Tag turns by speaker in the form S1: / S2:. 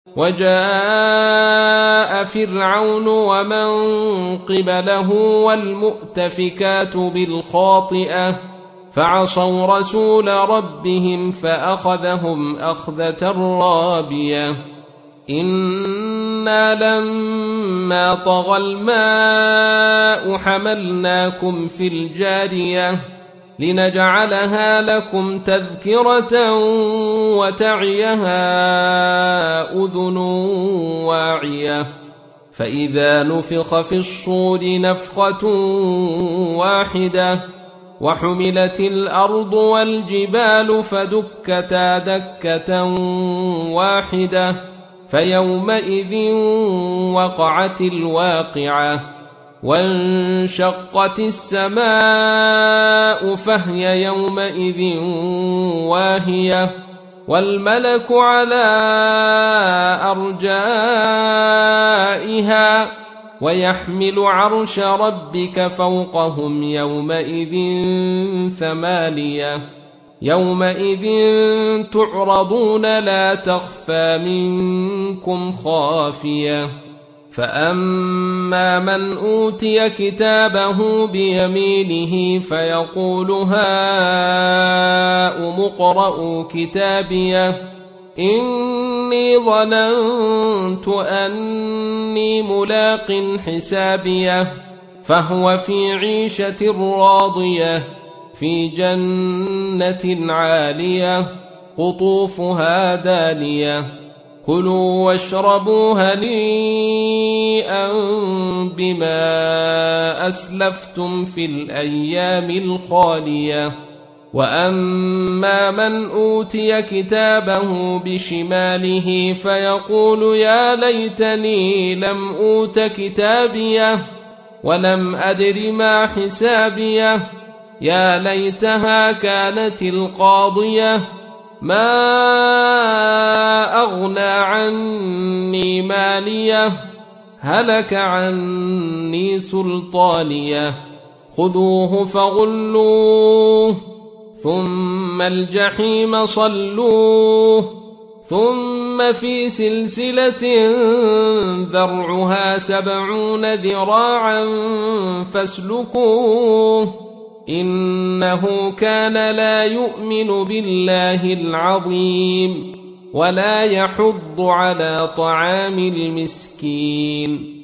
S1: وجاء فرعون ومن قبله والمؤتفكات بالخاطئة فعصوا رسول ربهم فأخذهم أخذة رابية إنا لما طغى الماء حملناكم في الجارية لنجعلها لكم تذكرة وتعيها أذن واعية فإذا نفخ في الصور نفخة واحدة وحملت الأرض والجبال فدكتا دكة واحدة فيومئذ وقعت الواقعة وانشقت السماء فهي يومئذ واهية والملك على أرجائها ويحمل عرش ربك فوقهم يومئذ ثمانية يومئذ تعرضون لا تخفى منكم خافية فأما من أوتي كتابه بيمينه فيقول هاؤم اقرءوا كتابيه إني ظننت أني ملاق حسابيه فهو في عيشة راضية في جنة عالية قطوفها دانية كلوا واشربوا هنيئا بما أسلفتم في الأيام الخالية وأما من أوتي كتابه بشماله فيقول يا ليتني لم أوت كتابيه ولم أدر ما حسابيه يا ليتها كانت القاضية ما أغنى عني ماليه هلك عني سلطانيه خذوه فغلوه ثم الجحيم صلوه ثم في سلسلة ذرعها 70 ذراعا فاسلكوه إنه كان لا يؤمن بالله العظيم ولا يحض على طعام المسكين